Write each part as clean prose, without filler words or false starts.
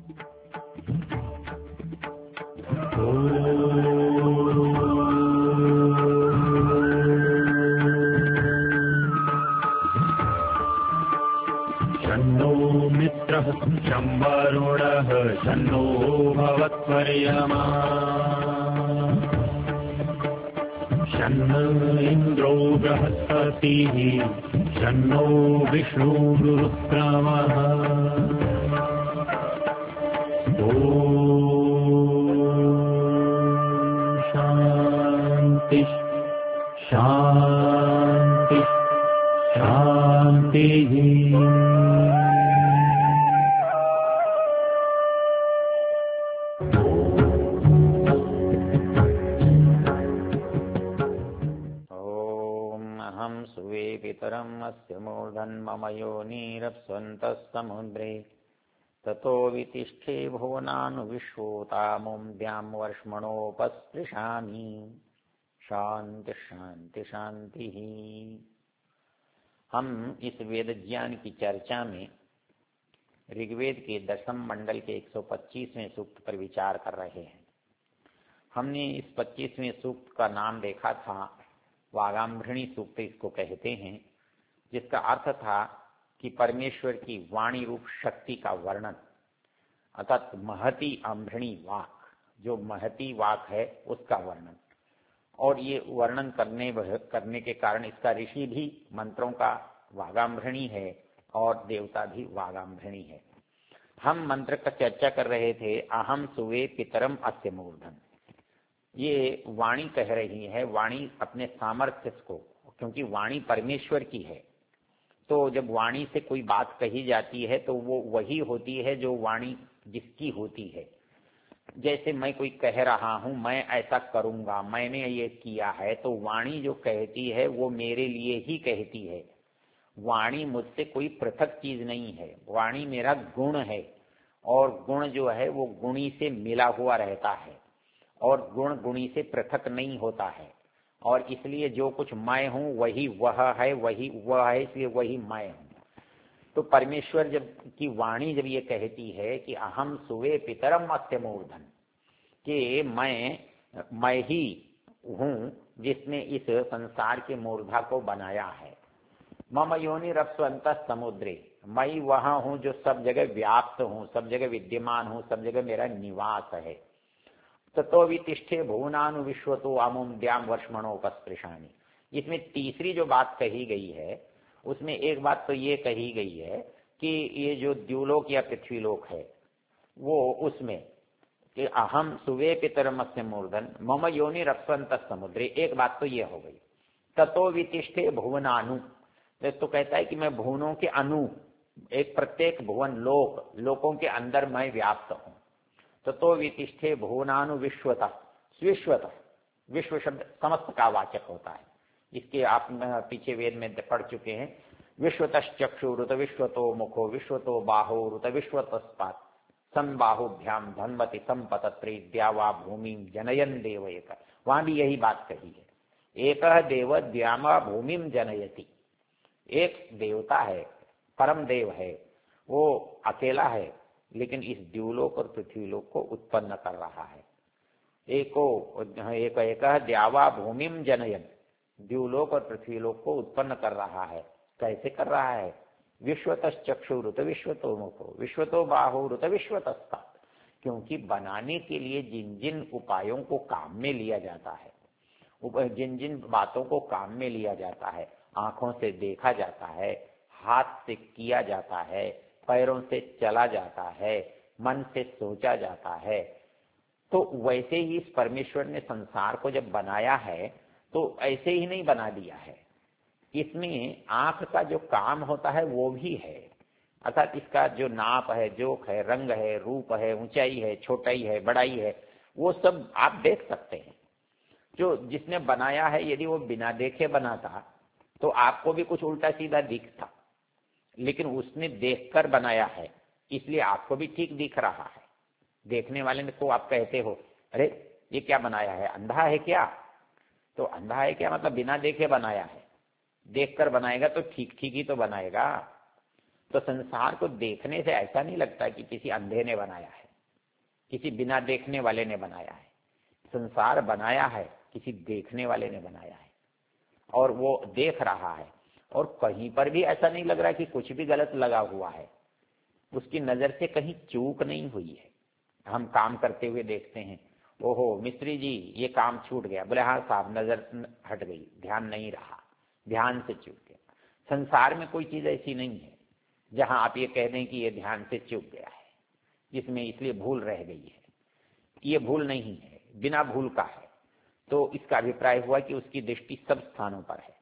शन्नो मित्रः शं वरुणः शन्नो भवत्वर्यमा शन्न इन्द्रो बृहस्पतिः शन्नो विष्णुरुक्रमः शांति शांति शांति। पितरम् अस्य मूर्धन् मम योनिरप्स्वन्तः समुद्रे ततो वितिष्ठे भुवनानुविश्वोतामुं द्यां वर्ष्मणोपस्पृशामि। शांति शांति शांति। हम इस वेद ज्ञान की चर्चा में ऋग्वेद के 10वें मंडल के 125वें सूक्त पर विचार कर रहे हैं। हमने इस 25वें सूक्त का नाम देखा था वागाम्भृणी सूक्त इसको कहते हैं, जिसका अर्थ था कि परमेश्वर की वाणी रूप शक्ति का वर्णन, अर्थात महती आम्भृणी वाक, जो महती वाक है उसका वर्णन। और ये वर्णन करने के कारण इसका ऋषि भी मंत्रों का वागाम्भृणी है और देवता भी वागाम्भृणी है। हम मंत्र का चर्चा कर रहे थे, अहम सुवे पितरम अस्य मूर्धन। ये वाणी कह रही है, वाणी अपने सामर्थ्य को, क्योंकि वाणी परमेश्वर की है, तो जब वाणी से कोई बात कही जाती है तो वो वही होती है जो वाणी जिसकी होती है। जैसे मैं कोई कह रहा हूं, मैं ऐसा करूंगा, मैंने ये किया है, तो वाणी जो कहती है वो मेरे लिए ही कहती है। वाणी मुझसे कोई पृथक चीज नहीं है, वाणी मेरा गुण है और गुण जो है वो गुणी से मिला हुआ रहता है और गुण गुणी से पृथक नहीं होता है। और इसलिए जो कुछ मैं हूं वही वह है, वही वह है, इसलिए वही मैं हूं। तो परमेश्वर जब की वाणी जब ये कहती है कि अहम सुवे पितरम अस्य मूर्धन, कि मैं ही हूं जिसने इस संसार के मूर्धा को बनाया है। मम योनि रप्स्वन्तः समुद्रे, मैं वहां हूं जो सब जगह व्याप्त हूं, सब जगह विद्यमान हूं, सब जगह मेरा निवास है। ततो वितिष्ठे भुवनानुविश्वतो अमुं द्यां वर्ष्मणोपस्पृशामि। इसमें तीसरी जो बात कही गई है उसमें एक बात तो ये कही गई है कि ये जो द्युलोक या पृथ्वीलोक है वो उसमें कि अहम सुवे पितरमस्य मूर्धन मम योनि रप्स्वन्तः समुद्रे, एक बात तो ये हो गई। ततो वितिष्ठे भुवनानु, तो कहता है कि मैं भुवनों के अनु, एक प्रत्येक भुवन लोकों के अंदर मैं व्याप्त हूं। ततो वितिष्ठे भुवनानु विश्वतः, विश्वतः, विश्व शब्द समस्त का वाचक होता है। इसके आप पीछे वेद में पढ़ चुके हैं। विश्वतश्चक्षुरुत विश्वतो मुखो विश्वतो बाहुरुत विश्वतस्पात् संबाहुभ्याम धन्वति संपतत्रे द्यावा भूमि जनयन देव एक। वहां भी यही बात कही है। एक देव द्यावा भूमि जनयति, एक देवता है, परम देव है, वो अकेला है लेकिन इस द्युलोक और पृथ्वीलोक को उत्पन्न कर रहा है। एक द्यावा भूमिम जनयन, द्युलोक और पृथ्वीलोक को उत्पन्न कर रहा है। कैसे कर रहा है? विश्वतश्चक्षुरुत विश्वतो मुखो विश्वतो बाहुरुत विश्वतस्तात्, क्योंकि बनाने के लिए जिन जिन उपायों को काम में लिया जाता है, जिन जिन बातों को काम में लिया जाता है, आंखों से देखा जाता है, हाथ से किया जाता है, पैरों से चला जाता है, मन से सोचा जाता है, तो वैसे ही इस परमेश्वर ने संसार को जब बनाया है तो ऐसे ही नहीं बना दिया है। इसमें आंख का जो काम होता है वो भी है, अर्थात इसका जो नाप है, जोक है, रंग है, रूप है, ऊंचाई है, छोटाई है, बड़ाई है, वो सब आप देख सकते हैं। जो जिसने बनाया है यदि वो बिना देखे बनाता तो आपको भी कुछ उल्टा सीधा दिखता, लेकिन उसने देखकर बनाया है इसलिए आपको भी ठीक दिख रहा है। देखने वाले को आप कहते हो अरे ये क्या बनाया है, अंधा है क्या? तो अंधा है क्या मतलब बिना देखे बनाया है, देखकर बनाएगा तो ठीक ठीक ही तो बनाएगा। तो संसार को देखने से ऐसा नहीं लगता कि किसी अंधे ने बनाया है, किसी बिना देखने वाले ने बनाया है। संसार बनाया है किसी देखने वाले ने बनाया है, और वो देख रहा है, और कहीं पर भी ऐसा नहीं लग रहा कि कुछ भी गलत लगा हुआ है। उसकी नजर से कहीं चूक नहीं हुई है। हम काम करते हुए देखते हैं, ओहो मिस्त्री जी ये काम छूट गया, बोले हाँ साहब नजर हट गई, ध्यान नहीं रहा, ध्यान से चूक गया। संसार में कोई चीज ऐसी नहीं है जहां आप ये कह दें कि ये ध्यान से चूक गया है, जिसमें इसलिए भूल रह गई है। ये भूल नहीं है, बिना भूल का है। तो इसका अभिप्राय हुआ कि उसकी दृष्टि सब स्थानों पर है,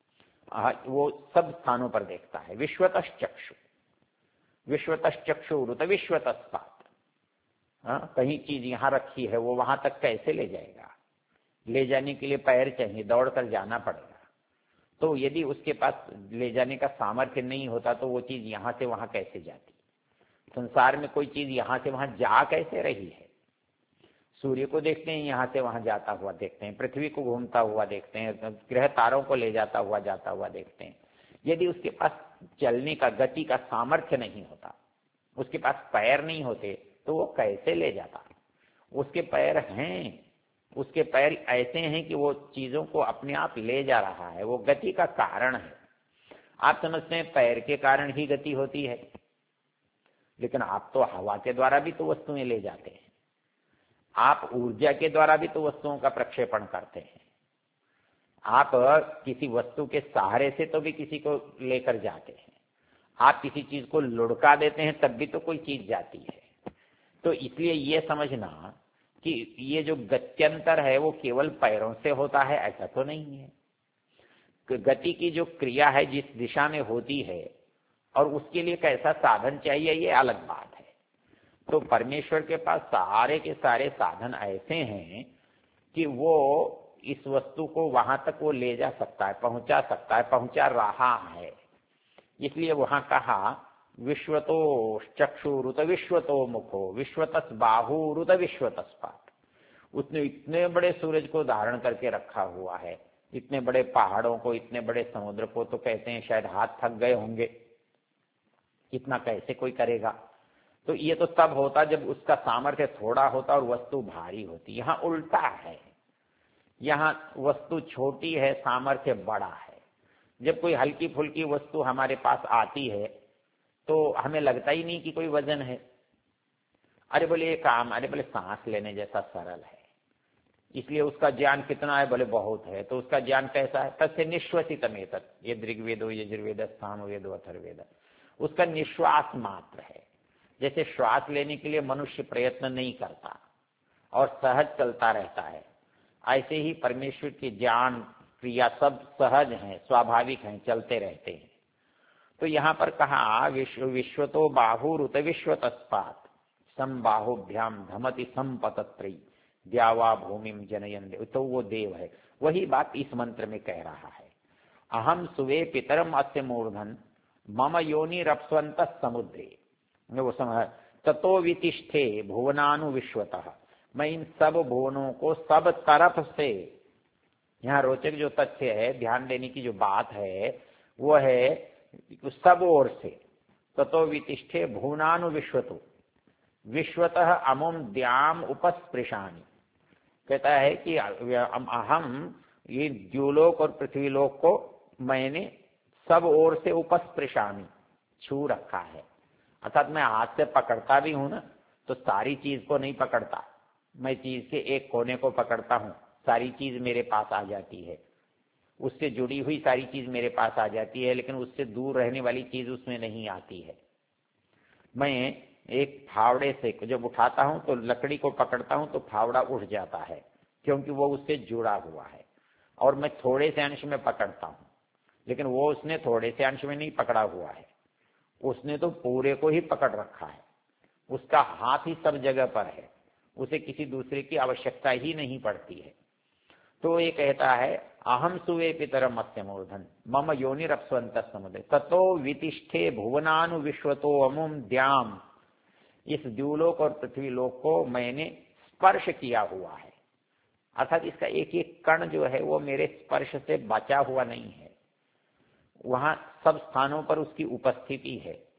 वो सब स्थानों पर देखता है। विश्वतश्चक्षु, विश्वतश्चक्षुरुत विश्वतस्पात। कहीं चीज यहां रखी है, वो वहां तक कैसे ले जाएगा? ले जाने के लिए पैर चाहिए, दौड़ कर जाना पड़ेगा। तो यदि उसके पास ले जाने का सामर्थ्य नहीं होता तो वो चीज यहां से वहां कैसे जाती? संसार में कोई चीज यहां से वहां जा कैसे रही है? सूर्य को देखते हैं यहां से वहां जाता हुआ देखते हैं, पृथ्वी को घूमता हुआ देखते हैं, ग्रह तारों को ले जाता हुआ जाता हुआ देखते हैं। यदि उसके पास चलने का, गति का सामर्थ्य नहीं होता, उसके पास पैर नहीं होते, तो वो कैसे ले जाता? उसके पैर हैं, उसके पैर ऐसे हैं कि वो चीजों को अपने आप ले जा रहा है, वो गति का कारण है। आप समझते हैं पैर के कारण ही गति होती है, लेकिन आप तो हवा के द्वारा भी तो वस्तुएं ले जाते हैं, आप ऊर्जा के द्वारा भी तो वस्तुओं का प्रक्षेपण करते हैं, आप किसी वस्तु के सहारे से तो भी किसी को लेकर जाते हैं, आप किसी चीज को लुढ़का देते हैं तब भी तो कोई चीज जाती है। तो इसलिए ये समझना कि ये जो गत्यंतर है वो केवल पैरों से होता है, ऐसा तो नहीं है। गति की जो क्रिया है जिस दिशा में होती है और उसके लिए कैसा साधन चाहिए, ये अलग बात है। तो परमेश्वर के पास सारे के सारे साधन ऐसे हैं कि वो इस वस्तु को वहां तक वो ले जा सकता है, पहुंचा सकता है, पहुंचा रहा है। इसलिए वहां कहा विश्वतो चक्षुरुत विश्वतो मुखो विश्वतस बाहुरुत विश्वतस्पात। उसने इतने बड़े सूरज को धारण करके रखा हुआ है, इतने बड़े पहाड़ों को, इतने बड़े समुद्र को, तो कहते हैं शायद हाथ थक गए होंगे, इतना कैसे कोई करेगा? तो ये तो तब होता जब उसका सामर्थ्य थोड़ा होता और वस्तु भारी होती। यहाँ उल्टा है, यहाँ वस्तु छोटी है, सामर्थ्य बड़ा है। जब कोई हल्की फुल्की वस्तु हमारे पास आती है तो हमें लगता ही नहीं कि कोई वजन है। अरे बोले ये काम, अरे बोले सांस लेने जैसा सरल है, इसलिए उसका ज्ञान कितना है? बोले बहुत है। तो उसका ज्ञान कैसा है? तस्य निश्वसितमेतत्, ये ऋग्वेदो यजुर्वेद सामवेदो अथर्ववेद, उसका निश्वास मात्र है। जैसे श्वास लेने के लिए मनुष्य प्रयत्न नहीं करता और सहज चलता रहता है, ऐसे ही परमेश्वर की ज्ञान क्रिया सब सहज हैं, स्वाभाविक हैं, चलते रहते हैं। तो यहाँ पर कहा विश्वतो बाहुरुत विश्वतस्पात समबाहुभ्याम धमति संपतत्रयी द्यावा भूमिम जनयन। तो वो देव है, वही बात इस मंत्र में कह रहा है। अहम सुवे पितरम अस्य मूर्धन मम योनि रप्स्वंत समुद्रे, वो समझ ततो वितिष्ठे भुवनानु विश्वतः, मैं इन सब भुवनों को सब तरफ से। यहाँ रोचक जो तथ्य है, ध्यान देने की जो बात है वो है सब ओर से। ततो वितिष्ठे भुवनानु विश्वतो विश्वतः अमुम द्याम उपस्पृशानि, कहता है कि अहम ये द्युलोक और पृथ्वीलोक को मैंने सब ओर से उपस्पृशामि, छू रखा है। अर्थात मैं हाथ से पकड़ता भी हूं ना, तो सारी चीज को नहीं पकड़ता, मैं चीज के एक कोने को पकड़ता हूं, सारी चीज मेरे पास आ जाती है, उससे जुड़ी हुई सारी चीज मेरे पास आ जाती है, लेकिन उससे दूर रहने वाली चीज उसमें नहीं आती है। मैं एक फावड़े से जब उठाता हूं तो लकड़ी को पकड़ता हूं तो फावड़ा उठ जाता है, क्योंकि वो उससे जुड़ा हुआ है। और मैं थोड़े से अंश में पकड़ता हूं, लेकिन वो उसने थोड़े से अंश में नहीं पकड़ा हुआ है, उसने तो पूरे को ही पकड़ रखा है। उसका हाथ ही सब जगह पर है, उसे किसी दूसरे की आवश्यकता ही नहीं पड़ती है। तो ये कहता है अहम सुवे पितरम मत्स्य मूर्धन मम योनि रप्स्वंत समुद्रे ततो वितिष्ठे भुवनानु विश्वतो अमुम द्याम, इस द्युलोक और पृथ्वीलोक को मैंने स्पर्श किया हुआ है। अर्थात इसका एक एक कण जो है वो मेरे स्पर्श से बचा हुआ नहीं है, वहां सब स्थानों पर उसकी उपस्थिति है।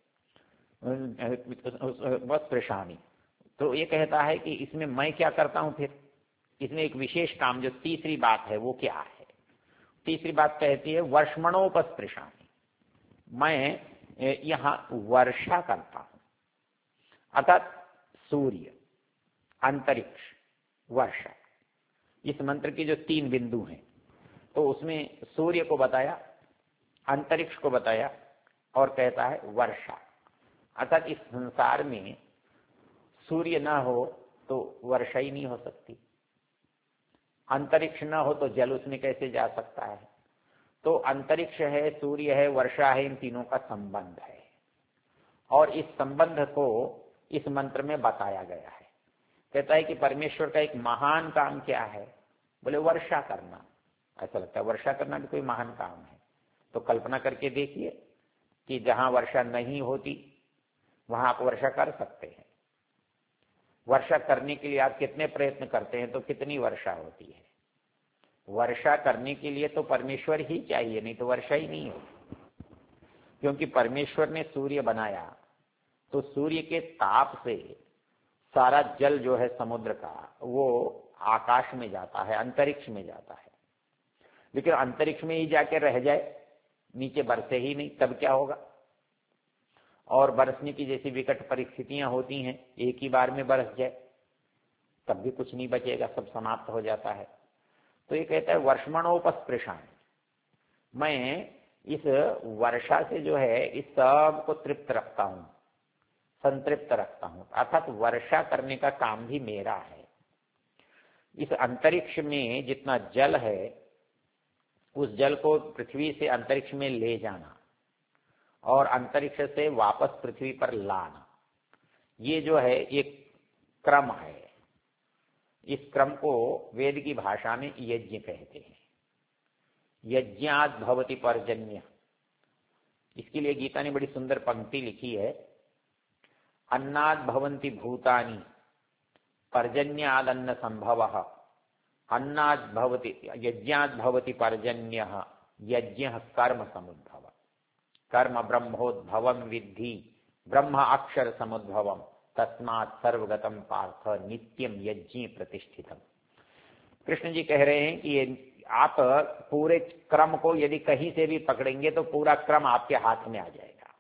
स्पृशामि। तो ये कहता है कि इसमें मैं क्या करता हूं, फिर इसमें एक विशेष काम जो तीसरी बात है वो क्या है। तीसरी बात कहती है वर्ष्मणोपस्पृशामि, मैं यहां वर्षा करता हूं, अर्थात सूर्य, अंतरिक्ष, वर्षा। इस मंत्र की जो 3 बिंदु हैं, तो उसमें सूर्य को बताया, अंतरिक्ष को बताया और कहता है वर्षा। अर्थात इस संसार में सूर्य न हो तो वर्षा ही नहीं हो सकती, अंतरिक्ष न हो तो जल उसमें कैसे जा सकता है। तो अंतरिक्ष है, सूर्य है, वर्षा है, इन तीनों का संबंध है और इस संबंध को इस मंत्र में बताया गया है। कहता है कि परमेश्वर का एक महान काम क्या है, बोले वर्षा करना। ऐसा लगता है वर्षा करना भी कोई महान काम है। तो कल्पना करके देखिए कि जहां वर्षा नहीं होती वहां आप वर्षा कर सकते हैं। वर्षा करने के लिए आप कितने प्रयत्न करते हैं तो कितनी वर्षा होती है। वर्षा करने के लिए तो परमेश्वर ही चाहिए, नहीं तो वर्षा ही नहीं होती। क्योंकि परमेश्वर ने सूर्य बनाया तो सूर्य के ताप से सारा जल जो है समुद्र का वो आकाश में जाता है, अंतरिक्ष में जाता है। लेकिन अंतरिक्ष में ही जाके रह जाए, नीचे बरसे ही नहीं, तब क्या होगा। और बरसने की जैसी विकट परिस्थितियां होती हैं, एक ही बार में बरस जाए तब भी कुछ नहीं बचेगा, सब समाप्त हो जाता है। तो ये कहता है वर्ष्मणोपस्पृशामि, मैं इस वर्षा से जो है इस सब को तृप्त रखता हूं, संतृप्त रखता हूं। अर्थात वर्षा करने का काम भी मेरा है। इस अंतरिक्ष में जितना जल है उस जल को पृथ्वी से अंतरिक्ष में ले जाना और अंतरिक्ष से वापस पृथ्वी पर लाना, ये जो है एक क्रम है। इस क्रम को वेद की भाषा में यज्ञ कहते हैं। यज्ञात् भवति पर्जन्य। इसके लिए गीता ने बड़ी सुंदर पंक्ति लिखी है, अन्नात् भवन्ति भूतानि पर्जन्यादन्न संभवः, अन्नात् भवति यज्ञात् भवति पर्जन्यः, यज्ञः कर्म समुद्भव। कर्म ब्रह्मोद्भवम विद्धि ब्रह्म अक्षर समुद्भवम तस्मात् सर्वगतम पार्थ नित्यम यज्ञ प्रतिष्ठितम। कृष्ण जी कह रहे हैं कि आप पूरे क्रम को यदि कहीं से भी पकड़ेंगे तो पूरा क्रम आपके हाथ में आ जाएगा।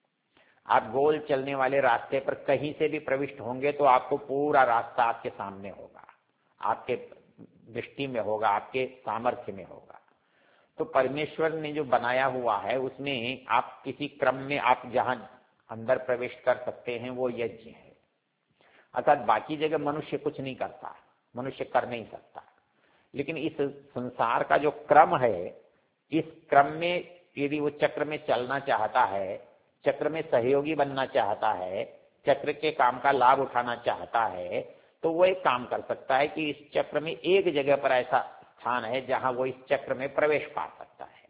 आप गोल चलने वाले रास्ते पर कहीं से भी प्रविष्ट होंगे तो आपको पूरा रास्ता आपके सामने होगा, आपके दृष्टि में होगा, आपके सामर्थ्य में होगा। तो परमेश्वर ने जो बनाया हुआ है उसमें आप किसी क्रम में आप जहां अंदर प्रवेश कर सकते हैं वो यज्ञ है। अर्थात बाकी जगह मनुष्य कुछ नहीं करता, मनुष्य कर नहीं सकता। लेकिन इस संसार का जो क्रम है, इस क्रम में यदि वो चक्र में चलना चाहता है, चक्र में सहयोगी बनना चाहता है, चक्र के काम का लाभ उठाना चाहता है, तो वो एक काम कर सकता है कि इस चक्र में एक जगह पर ऐसा स्थान है जहां वो इस चक्र में प्रवेश पा सकता है।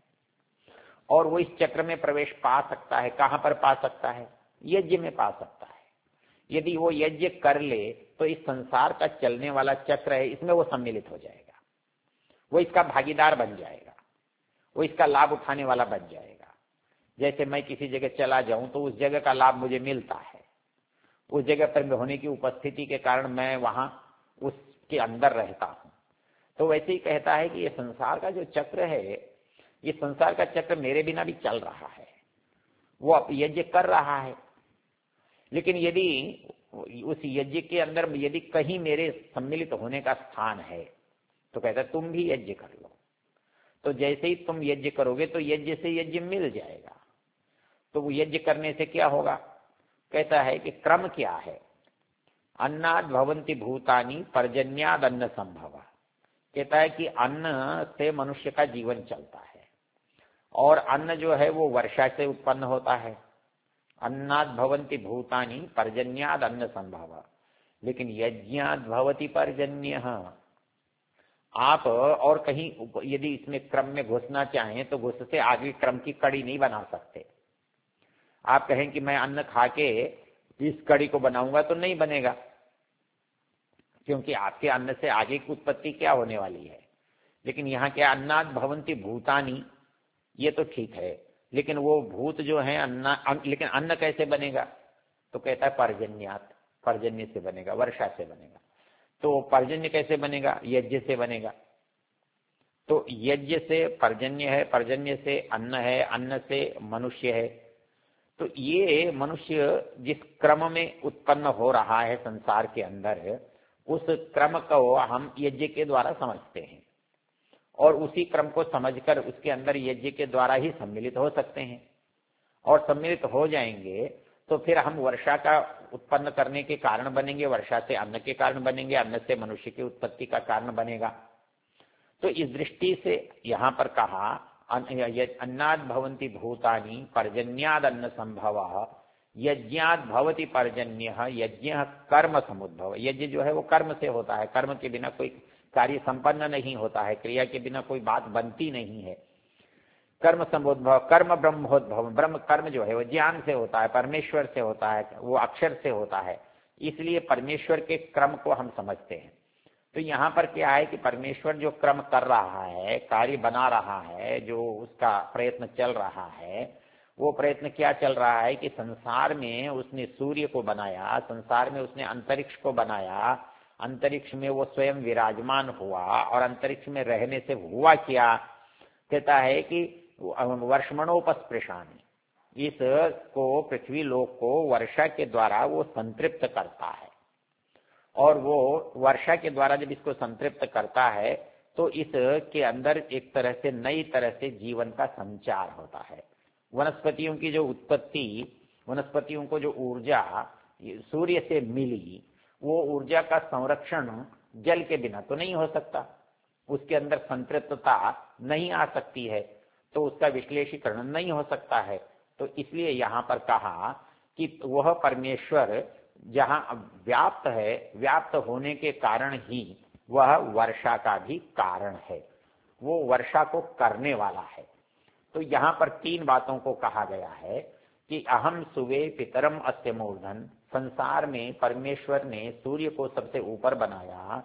और वो इस चक्र में प्रवेश पा सकता है, कहां पर पा सकता है, यज्ञ में पा सकता है। यदि वो यज्ञ कर ले तो इस संसार का चलने वाला चक्र है इसमें वो सम्मिलित हो जाएगा, वो इसका भागीदार बन जाएगा, वो इसका लाभ उठाने वाला बन जाएगा। जैसे मैं किसी जगह चला जाऊं तो उस जगह का लाभ मुझे मिलता है, उस जगह पर होने की उपस्थिति के कारण मैं वहां उसके अंदर रहता हूं। तो वैसे ही कहता है कि ये संसार का जो चक्र है, ये संसार का चक्र मेरे बिना भी चल रहा है, वो अब यज्ञ कर रहा है। लेकिन यदि उस यज्ञ के अंदर यदि कहीं मेरे सम्मिलित होने का स्थान है तो कहता है तुम भी यज्ञ कर लो। तो जैसे ही तुम यज्ञ करोगे तो यज्ञ से यज्ञ मिल जाएगा। तो वो यज्ञ करने से क्या होगा, कहता है कि क्रम क्या है, अन्नाद् भवन्ति भूतानि पर्जन्याद् अन्न संभव। कहता है कि अन्न से मनुष्य का जीवन चलता है और अन्न जो है वो वर्षा से उत्पन्न होता है। अन्नाद् भवन्ति भूतानि पर्जन्याद् अन्न संभव। लेकिन यज्ञाद् भवति पर्जन्यः, आप और कहीं यदि इसमें क्रम में घुसना चाहें तो घुस से आगे क्रम की कड़ी नहीं बना सकते। आप कहें कि मैं अन्न खा के इस कड़ी को बनाऊंगा तो नहीं बनेगा, क्योंकि आपके अन्न से आगे की उत्पत्ति क्या होने वाली है। लेकिन यहाँ क्या अन्नाद् भवन्ति भूतानि, ये तो ठीक है, लेकिन वो भूत जो है लेकिन अन्न कैसे बनेगा। तो कहता है पर्जन्यात, पर्जन्य से बनेगा, वर्षा से बनेगा। तो पर्जन्य कैसे बनेगा? यज्ञ से बनेगा। तो यज्ञ से पर्जन्य है, पर्जन्य से अन्न है, अन्न से मनुष्य है। तो ये मनुष्य जिस क्रम में उत्पन्न हो रहा है संसार के अंदर, उस क्रम को हम यज्ञ के द्वारा समझते हैं और उसी क्रम को समझकर उसके अंदर यज्ञ के द्वारा ही सम्मिलित हो सकते हैं। और सम्मिलित हो जाएंगे तो फिर हम वर्षा का उत्पन्न करने के कारण बनेंगे, वर्षा से अन्न के कारण बनेंगे, अन्न से मनुष्य की उत्पत्ति का कारण बनेगा। तो इस दृष्टि से यहाँ पर कहा अन्नाद भवन्ति भूतानि पर्जन्याद अन्न संभव, यज्ञाद भवति पर्जन्य, यज्ञ कर्म समुद्भव। यज्ञ जो है वो कर्म से होता है, कर्म के बिना कोई कार्य संपन्न नहीं होता है, क्रिया के बिना कोई बात बनती नहीं है। कर्म समुद्भव, कर्म ब्रह्मोद्भव, ब्रह्म कर्म जो है वो ज्ञान से होता है, परमेश्वर से होता है, वो अक्षर से होता है, इसलिए परमेश्वर के क्रम को हम समझते हैं। तो यहाँ पर क्या है कि परमेश्वर जो क्रम कर रहा है, कार्य बना रहा है, जो उसका प्रयत्न चल रहा है, वो प्रयत्न क्या चल रहा है कि संसार में उसने सूर्य को बनाया, संसार में उसने अंतरिक्ष को बनाया, अंतरिक्ष में वो स्वयं विराजमान हुआ और अंतरिक्ष में रहने से हुआ क्या? कहता है कि वर्षमणोपस्पृशामि, इस को पृथ्वी लोक को वर्षा के द्वारा वो संतृप्त करता है। और वो वर्षा के द्वारा जब इसको संतृप्त करता है तो इसके अंदर एक तरह से नई तरह से जीवन का संचार होता है। वनस्पतियों की जो उत्पत्ति, वनस्पतियों को जो ऊर्जा सूर्य से मिली, वो ऊर्जा का संरक्षण जल के बिना तो नहीं हो सकता, उसके अंदर संतृप्तता नहीं आ सकती है, तो उसका विश्लेषीकरण नहीं हो सकता है। तो इसलिए यहाँ पर कहा कि वह परमेश्वर जहाँ व्याप्त है, व्याप्त होने के कारण ही वह वर्षा का भी कारण है, वो वर्षा को करने वाला है। तो यहाँ पर तीन बातों को कहा गया है कि अहम सुवे पितरम अस्य मूर्धन, संसार में परमेश्वर ने सूर्य को सबसे ऊपर बनाया,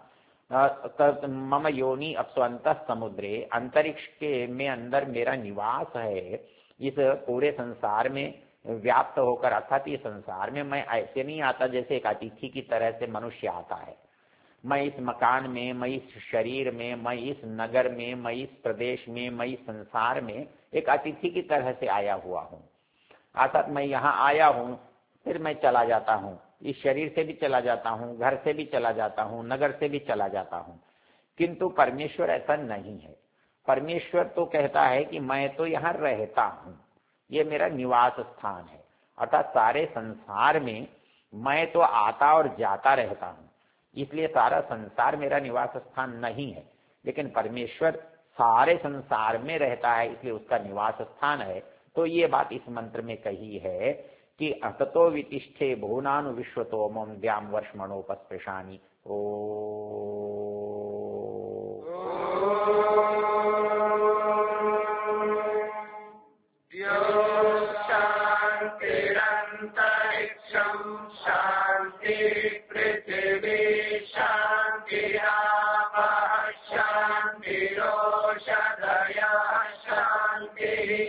मम योनि अपस्वंत समुद्रे, अंतरिक्ष के में अंदर मेरा निवास है, इस पूरे संसार में व्याप्त होकर, अर्थात ये संसार में मैं ऐसे नहीं आता जैसे एक अतिथि की तरह से मनुष्य आता है। मैं इस मकान में, मैं इस शरीर में, मैं इस नगर में, मैं इस प्रदेश में, मैं इस संसार में एक अतिथि की तरह से आया हुआ हूँ। अर्थात मैं यहाँ आया हूँ, फिर मैं चला जाता हूँ, इस शरीर से भी चला जाता हूँ, घर से भी चला जाता हूँ, नगर से भी चला जाता हूँ। किंतु परमेश्वर ऐसा नहीं है। परमेश्वर तो कहता है कि मैं तो यहाँ रहता हूँ, ये मेरा निवास स्थान है। अर्थात सारे संसार में मैं तो आता और जाता रहता हूँ, इसलिए सारा संसार मेरा निवास स्थान नहीं है। लेकिन परमेश्वर सारे संसार में रहता है, इसलिए उसका निवास स्थान है। तो ये बात इस मंत्र में कही है कि ततो वितिष्ठे भुवनानु विश्वतो मम द्याम वर्षमणोपस्पृशानि। ओ शांति पृथ्वी शांति शांतिरोषधयः शांति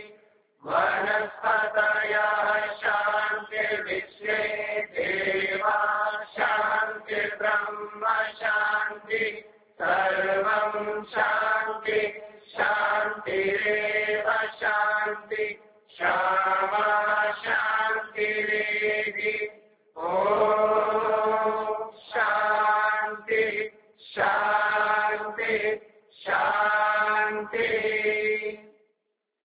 वनस्पतयः शांति विश्वे देवा शांति ब्रह्म शांति सर्वं शांति शांतिरेव शांति क्षमा शांतिरेधि। ओम शांति शांति शांति।